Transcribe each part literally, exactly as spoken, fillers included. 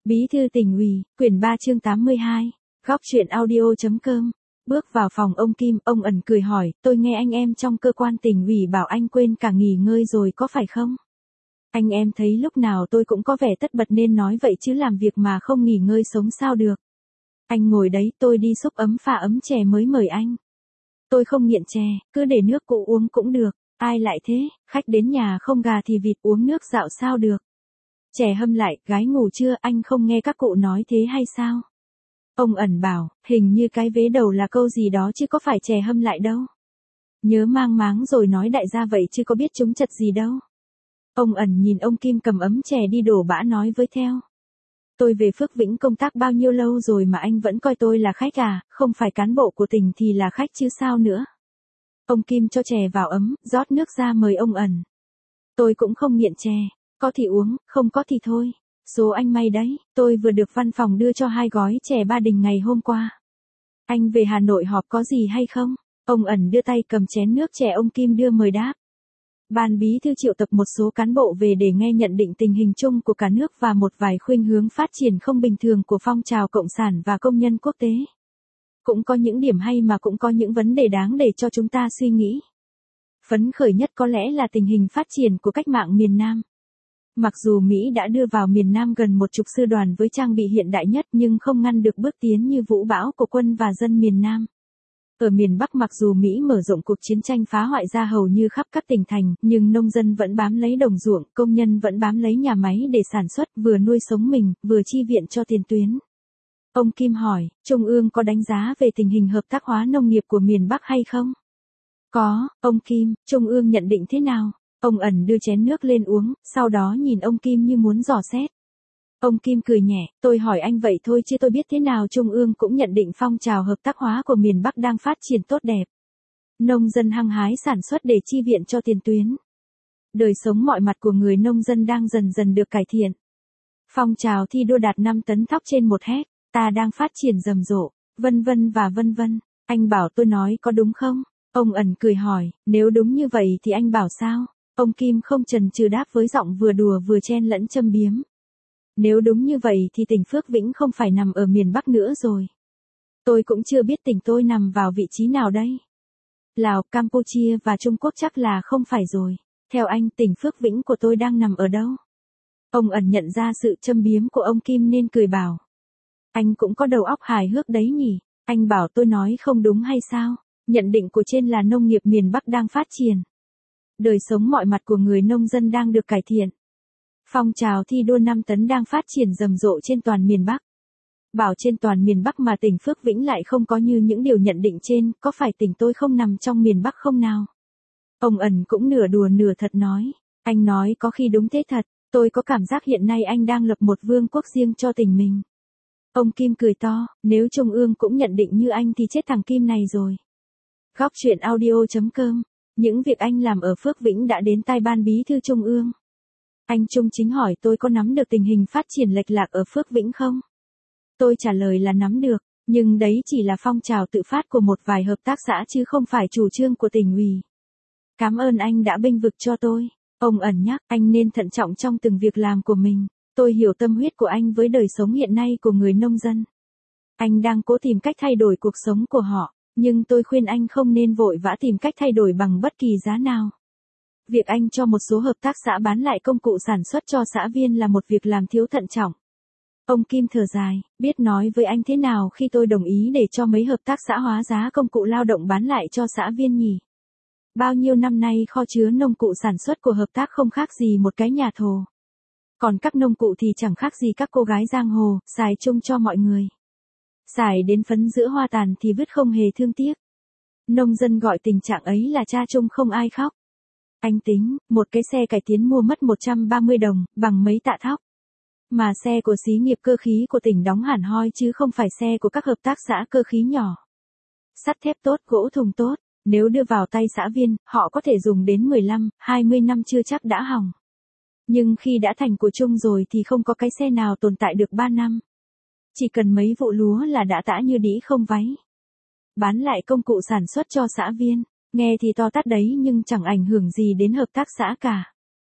Bí thư tỉnh ủy, quyển ba chương tám mươi hai, góc truyện audio.com. Bước vào phòng ông Kim, ông ẩn cười hỏi, tôi nghe anh em trong cơ quan tỉnh ủy bảo anh quên cả nghỉ ngơi rồi có phải không? Anh em thấy lúc nào tôi cũng có vẻ tất bật nên nói vậy chứ làm việc mà không nghỉ ngơi sống sao được. Anh ngồi đấy, tôi đi xúc ấm pha ấm chè mới mời anh. Tôi không nghiện chè, cứ để nước cụ uống cũng được, ai lại thế, khách đến nhà không gà thì vịt uống nước dạo sao được. Chè hâm lại, gái ngủ chưa, anh không nghe các cụ nói thế hay sao? Ông ẩn bảo, hình như cái vế đầu là câu gì đó chứ có phải chè hâm lại đâu. Nhớ mang máng rồi nói đại gia vậy chứ có biết chúng chật gì đâu. Ông ẩn nhìn ông Kim cầm ấm chè đi đổ bã nói với theo. Tôi về Phước Vĩnh công tác bao nhiêu lâu rồi mà anh vẫn coi tôi là khách à, không phải cán bộ của tỉnh thì là khách chứ sao nữa. Ông Kim cho chè vào ấm, rót nước ra mời ông ẩn. Tôi cũng không nghiện chè, có thì uống, không có thì thôi. Số anh may đấy, tôi vừa được văn phòng đưa cho hai gói chè Ba Đình ngày hôm qua. Anh về Hà Nội họp có gì hay không? Ông ẩn đưa tay cầm chén nước chè ông Kim đưa mời đáp. Ban bí thư triệu tập một số cán bộ về để nghe nhận định tình hình chung của cả nước và một vài khuynh hướng phát triển không bình thường của phong trào cộng sản và công nhân quốc tế. Cũng có những điểm hay mà cũng có những vấn đề đáng để cho chúng ta suy nghĩ. Phấn khởi nhất có lẽ là tình hình phát triển của cách mạng miền Nam. Mặc dù Mỹ đã đưa vào miền Nam gần một chục sư đoàn với trang bị hiện đại nhất nhưng không ngăn được bước tiến như vũ bão của quân và dân miền Nam. Ở miền Bắc mặc dù Mỹ mở rộng cuộc chiến tranh phá hoại ra hầu như khắp các tỉnh thành, nhưng nông dân vẫn bám lấy đồng ruộng, công nhân vẫn bám lấy nhà máy để sản xuất, vừa nuôi sống mình, vừa chi viện cho tiền tuyến. Ông Kim hỏi, Trung ương có đánh giá về tình hình hợp tác hóa nông nghiệp của miền Bắc hay không? Có, ông Kim, Trung ương nhận định thế nào? Ông ẩn đưa chén nước lên uống, sau đó nhìn ông Kim như muốn dò xét. Ông Kim cười nhẹ, tôi hỏi anh vậy thôi chứ tôi biết thế nào Trung ương cũng nhận định phong trào hợp tác hóa của miền Bắc đang phát triển tốt đẹp. Nông dân hăng hái sản xuất để chi viện cho tiền tuyến. Đời sống mọi mặt của người nông dân đang dần dần được cải thiện. Phong trào thi đua đạt năm tấn thóc trên một héc, ta đang phát triển rầm rộ, vân vân và vân vân. Anh bảo tôi nói có đúng không? Ông ẩn cười hỏi, nếu đúng như vậy thì anh bảo sao? Ông Kim không chần chừ đáp với giọng vừa đùa vừa chen lẫn châm biếm. Nếu đúng như vậy thì tỉnh Phước Vĩnh không phải nằm ở miền Bắc nữa rồi. Tôi cũng chưa biết tỉnh tôi nằm vào vị trí nào đây. Lào, Campuchia và Trung Quốc chắc là không phải rồi. Theo anh tỉnh Phước Vĩnh của tôi đang nằm ở đâu? Ông ẩn nhận ra sự châm biếm của ông Kim nên cười bảo. Anh cũng có đầu óc hài hước đấy nhỉ, anh bảo tôi nói không đúng hay sao? Nhận định của trên là nông nghiệp miền Bắc đang phát triển. Đời sống mọi mặt của người nông dân đang được cải thiện. Phong trào thi đua năm tấn đang phát triển rầm rộ trên toàn miền Bắc. Bảo trên toàn miền Bắc mà tỉnh Phước Vĩnh lại không có như những điều nhận định trên, có phải tỉnh tôi không nằm trong miền Bắc không nào? Ông ẩn cũng nửa đùa nửa thật nói, anh nói có khi đúng thế thật, tôi có cảm giác hiện nay anh đang lập một vương quốc riêng cho tỉnh mình. Ông Kim cười to, nếu Trung ương cũng nhận định như anh thì chết thằng Kim này rồi. Góc truyện audio.com. Những việc anh làm ở Phước Vĩnh đã đến tai ban bí thư Trung ương. Anh Trung Chính hỏi tôi có nắm được tình hình phát triển lệch lạc ở Phước Vĩnh không? Tôi trả lời là nắm được, nhưng đấy chỉ là phong trào tự phát của một vài hợp tác xã chứ không phải chủ trương của tỉnh ủy. Cảm ơn anh đã bênh vực cho tôi. Ông ẩn nhắc, anh nên thận trọng trong từng việc làm của mình. Tôi hiểu tâm huyết của anh với đời sống hiện nay của người nông dân. Anh đang cố tìm cách thay đổi cuộc sống của họ. Nhưng tôi khuyên anh không nên vội vã tìm cách thay đổi bằng bất kỳ giá nào. Việc anh cho một số hợp tác xã bán lại công cụ sản xuất cho xã viên là một việc làm thiếu thận trọng. Ông Kim thở dài, biết nói với anh thế nào khi tôi đồng ý để cho mấy hợp tác xã hóa giá công cụ lao động bán lại cho xã viên nhỉ? Bao nhiêu năm nay kho chứa nông cụ sản xuất của hợp tác không khác gì một cái nhà thồ. Còn các nông cụ thì chẳng khác gì các cô gái giang hồ, xài chung cho mọi người. Xài đến phấn giữa hoa tàn thì vứt không hề thương tiếc. Nông dân gọi tình trạng ấy là cha chung không ai khóc. Anh tính, một cái xe cải tiến mua mất một trăm ba mươi đồng, bằng mấy tạ thóc. Mà xe của xí nghiệp cơ khí của tỉnh đóng hẳn hoi chứ không phải xe của các hợp tác xã cơ khí nhỏ. Sắt thép tốt, gỗ thùng tốt, nếu đưa vào tay xã viên, họ có thể dùng đến mười lăm, hai mươi năm chưa chắc đã hỏng. Nhưng khi đã thành của chung rồi thì không có cái xe nào tồn tại được ba năm. Chỉ cần mấy vụ lúa là đã tả như đĩ không váy. Bán lại công cụ sản xuất cho xã viên, nghe thì to tát đấy nhưng chẳng ảnh hưởng gì đến hợp tác xã cả.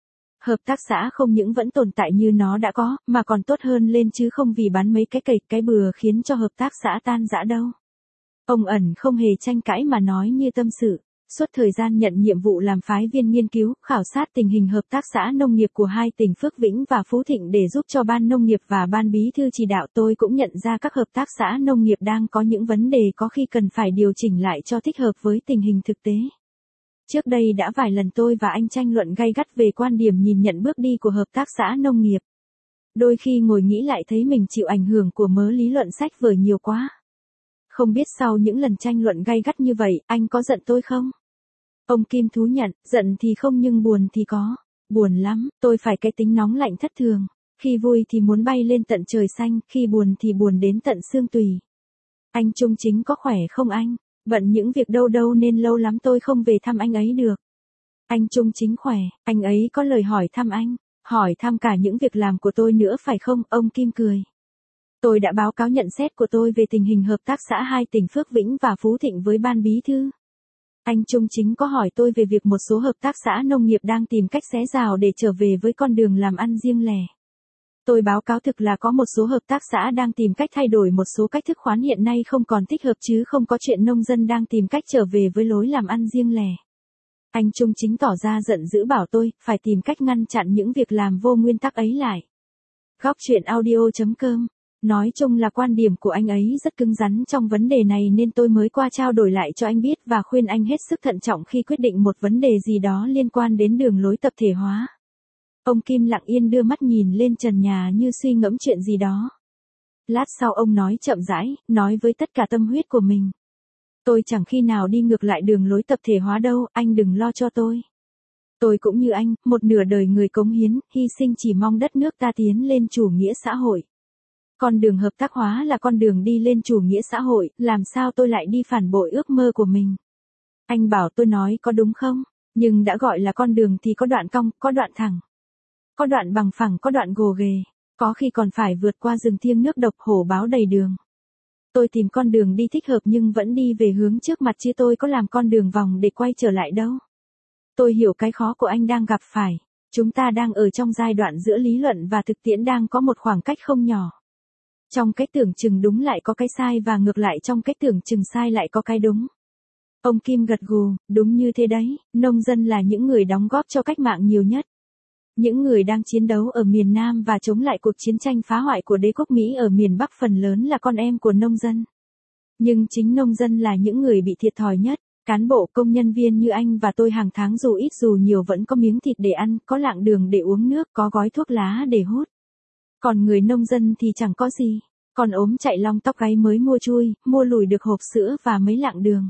Hợp tác xã không những vẫn tồn tại như nó đã có, mà còn tốt hơn lên chứ không vì bán mấy cái cầy cái bừa khiến cho hợp tác xã tan rã đâu. Ông ẩn không hề tranh cãi mà nói như tâm sự. Suốt thời gian nhận nhiệm vụ làm phái viên nghiên cứu, khảo sát tình hình hợp tác xã nông nghiệp của hai tỉnh Phước Vĩnh và Phú Thịnh để giúp cho ban nông nghiệp và ban bí thư chỉ đạo, tôi cũng nhận ra các hợp tác xã nông nghiệp đang có những vấn đề có khi cần phải điều chỉnh lại cho thích hợp với tình hình thực tế. Trước đây đã vài lần tôi và anh tranh luận gay gắt về quan điểm nhìn nhận bước đi của hợp tác xã nông nghiệp. Đôi khi ngồi nghĩ lại thấy mình chịu ảnh hưởng của mớ lý luận sách vở nhiều quá. Không biết sau những lần tranh luận gay gắt như vậy, anh có giận tôi không? Ông Kim thú nhận, giận thì không nhưng buồn thì có. Buồn lắm, tôi phải cái tính nóng lạnh thất thường. Khi vui thì muốn bay lên tận trời xanh, khi buồn thì buồn đến tận xương tùy. Anh Trung Chính có khỏe không anh? Bận những việc đâu đâu nên lâu lắm tôi không về thăm anh ấy được. Anh Trung Chính khỏe, anh ấy có lời hỏi thăm anh. Hỏi thăm cả những việc làm của tôi nữa phải không? Ông Kim cười. Tôi đã báo cáo nhận xét của tôi về tình hình hợp tác xã hai tỉnh Phước Vĩnh và Phú Thịnh với ban bí thư. Anh Trung Chính có hỏi tôi về việc một số hợp tác xã nông nghiệp đang tìm cách xé rào để trở về với con đường làm ăn riêng lẻ. Tôi báo cáo thực là có một số hợp tác xã đang tìm cách thay đổi một số cách thức khoán hiện nay không còn thích hợp chứ không có chuyện nông dân đang tìm cách trở về với lối làm ăn riêng lẻ. Anh Trung Chính tỏ ra giận dữ bảo tôi phải tìm cách ngăn chặn những việc làm vô nguyên tắc ấy lại. Góc chuyện audio chấm com. Nói chung là quan điểm của anh ấy rất cứng rắn trong vấn đề này nên tôi mới qua trao đổi lại cho anh biết và khuyên anh hết sức thận trọng khi quyết định một vấn đề gì đó liên quan đến đường lối tập thể hóa. Ông Kim lặng yên đưa mắt nhìn lên trần nhà như suy ngẫm chuyện gì đó. Lát sau ông nói chậm rãi, nói với tất cả tâm huyết của mình. Tôi chẳng khi nào đi ngược lại đường lối tập thể hóa đâu, anh đừng lo cho tôi. Tôi cũng như anh, một nửa đời người cống hiến, hy sinh chỉ mong đất nước ta tiến lên chủ nghĩa xã hội. Con đường hợp tác hóa là con đường đi lên chủ nghĩa xã hội, làm sao tôi lại đi phản bội ước mơ của mình? Anh bảo tôi nói có đúng không? Nhưng đã gọi là con đường thì có đoạn cong, có đoạn thẳng. Có đoạn bằng phẳng, có đoạn gồ ghề. Có khi còn phải vượt qua rừng thiêng nước độc hổ báo đầy đường. Tôi tìm con đường đi thích hợp nhưng vẫn đi về hướng trước mặt chứ tôi có làm con đường vòng để quay trở lại đâu. Tôi hiểu cái khó của anh đang gặp phải. Chúng ta đang ở trong giai đoạn giữa lý luận và thực tiễn đang có một khoảng cách không nhỏ. Trong cái tưởng chừng đúng lại có cái sai và ngược lại trong cái tưởng chừng sai lại có cái đúng. Ông Kim gật gù, đúng như thế đấy, nông dân là những người đóng góp cho cách mạng nhiều nhất. Những người đang chiến đấu ở miền Nam và chống lại cuộc chiến tranh phá hoại của đế quốc Mỹ ở miền Bắc phần lớn là con em của nông dân. Nhưng chính nông dân là những người bị thiệt thòi nhất. Cán bộ công nhân viên như anh và tôi hàng tháng dù ít dù nhiều vẫn có miếng thịt để ăn, có lạng đường để uống nước, có gói thuốc lá để hút. Còn người nông dân thì chẳng có gì. Còn ốm chạy long tóc gáy mới mua chui, mua lùi được hộp sữa và mấy lạng đường.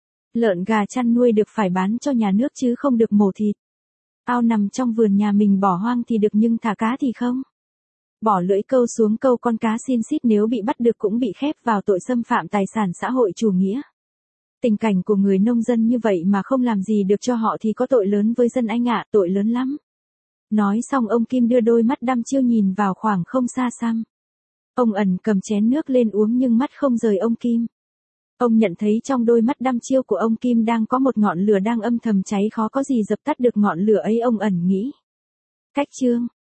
Lợn gà chăn nuôi được phải bán cho nhà nước chứ không được mổ thịt. Ao nằm trong vườn nhà mình bỏ hoang thì được nhưng thả cá thì không. Bỏ lưỡi câu xuống câu con cá xin xít nếu bị bắt được cũng bị khép vào tội xâm phạm tài sản xã hội chủ nghĩa. Tình cảnh của người nông dân như vậy mà không làm gì được cho họ thì có tội lớn với dân anh ạ, tội lớn lắm. Nói xong ông Kim đưa đôi mắt đăm chiêu nhìn vào khoảng không xa xăm. Ông ẩn cầm chén nước lên uống nhưng mắt không rời ông Kim. Ông nhận thấy trong đôi mắt đăm chiêu của ông Kim đang có một ngọn lửa đang âm thầm cháy khó có gì dập tắt được ngọn lửa ấy ông ẩn nghĩ. Cách chương